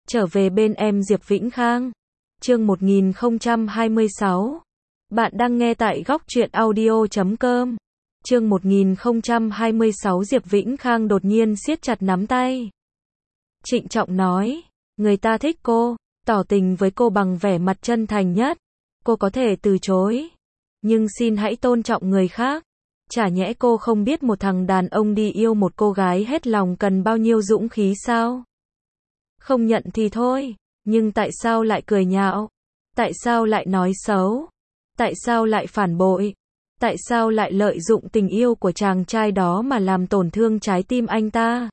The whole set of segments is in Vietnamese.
Trở về bên em Diệp Vĩnh Khang. Chương 1026. Bạn đang nghe tại góc truyện audio.com. Chương 1026. Diệp Vĩnh Khang đột nhiên siết chặt nắm tay. Trịnh trọng nói, người ta thích cô, tỏ tình với cô bằng vẻ mặt chân thành nhất. Cô có thể từ chối, nhưng xin hãy tôn trọng người khác. Chả nhẽ cô không biết một thằng đàn ông đi yêu một cô gái hết lòng cần bao nhiêu dũng khí sao? Không nhận thì thôi, nhưng tại sao lại cười nhạo? Tại sao lại nói xấu? Tại sao lại phản bội? Tại sao lại lợi dụng tình yêu của chàng trai đó mà làm tổn thương trái tim anh ta?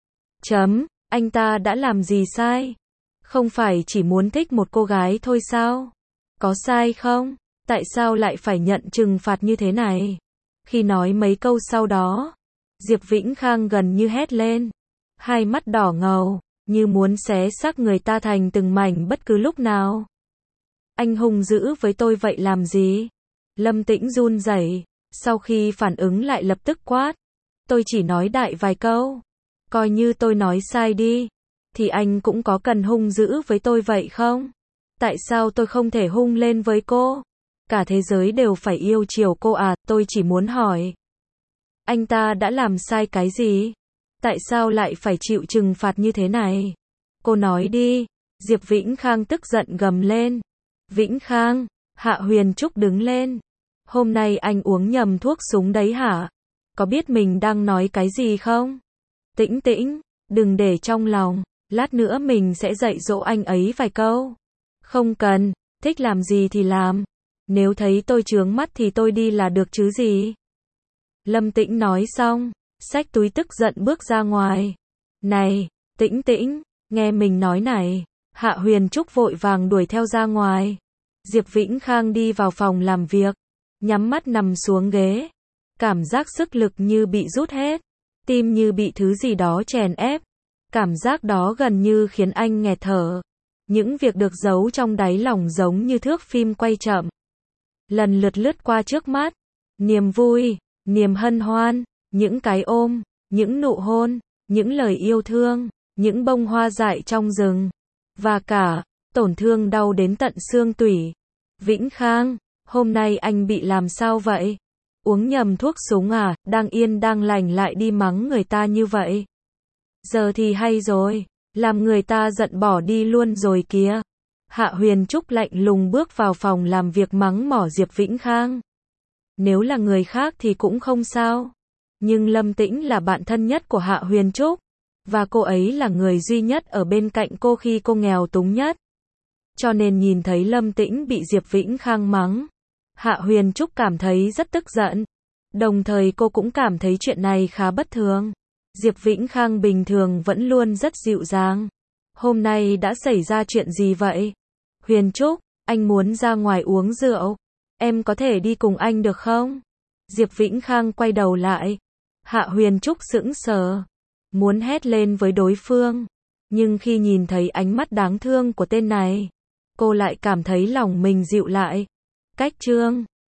Anh ta đã làm gì sai? Không phải chỉ muốn thích một cô gái thôi sao? Có sai không? Tại sao lại phải nhận trừng phạt như thế này? Khi nói mấy câu sau đó, Diệp Vĩnh Khang gần như hét lên, hai mắt đỏ ngầu, như muốn xé xác người ta thành từng mảnh bất cứ lúc nào. Anh hung dữ với tôi vậy làm gì? Lâm Tĩnh run rẩy, sau khi phản ứng lại lập tức quát, tôi chỉ nói đại vài câu, coi như tôi nói sai đi, thì anh cũng có cần hung dữ với tôi vậy không? Tại sao tôi không thể hung lên với cô? Cả thế giới đều phải yêu chiều cô à? Tôi chỉ muốn hỏi, anh ta đã làm sai cái gì? Tại sao lại phải chịu trừng phạt như thế này? Cô nói đi. Diệp Vĩnh Khang tức giận gầm lên. Vĩnh Khang, Hạ Huyền Trúc đứng lên. Hôm nay anh uống nhầm thuốc súng đấy hả? Có biết mình đang nói cái gì không? Tĩnh tĩnh, đừng để trong lòng, lát nữa mình sẽ dạy dỗ anh ấy vài câu. Không cần, thích làm gì thì làm. Nếu thấy tôi chướng mắt thì tôi đi là được chứ gì? Lâm Tĩnh nói xong, xách túi tức giận bước ra ngoài. Này, Tĩnh Tĩnh, nghe mình nói này. Hạ Huyền Trúc vội vàng đuổi theo ra ngoài. Diệp Vĩnh Khang đi vào phòng làm việc, nhắm mắt nằm xuống ghế. Cảm giác sức lực như bị rút hết, tim như bị thứ gì đó chèn ép. Cảm giác đó gần như khiến anh nghẹt thở. Những việc được giấu trong đáy lòng giống như thước phim quay chậm, lần lượt lướt qua trước mắt. Niềm vui, niềm hân hoan, những cái ôm, những nụ hôn, những lời yêu thương, những bông hoa dại trong rừng, và cả tổn thương đau đến tận xương tủy. Vĩnh Khang, hôm nay anh bị làm sao vậy? Uống nhầm thuốc súng à? Đang yên đang lành lại đi mắng người ta như vậy. Giờ thì hay rồi, làm người ta giận bỏ đi luôn rồi kìa. Hạ Huyền Trúc lạnh lùng bước vào phòng làm việc mắng mỏ Diệp Vĩnh Khang. Nếu là người khác thì cũng không sao. Nhưng Lâm Tĩnh là bạn thân nhất của Hạ Huyền Trúc, và cô ấy là người duy nhất ở bên cạnh cô khi cô nghèo túng nhất. Cho nên nhìn thấy Lâm Tĩnh bị Diệp Vĩnh Khang mắng, Hạ Huyền Trúc cảm thấy rất tức giận. Đồng thời cô cũng cảm thấy chuyện này khá bất thường. Diệp Vĩnh Khang bình thường vẫn luôn rất dịu dàng. Hôm nay đã xảy ra chuyện gì vậy? Huyền Trúc, anh muốn ra ngoài uống rượu. Em có thể đi cùng anh được không? Diệp Vĩnh Khang quay đầu lại. Hạ Huyền Trúc sững sờ, muốn hét lên với đối phương. Nhưng khi nhìn thấy ánh mắt đáng thương của tên này, cô lại cảm thấy lòng mình dịu lại. Cách chương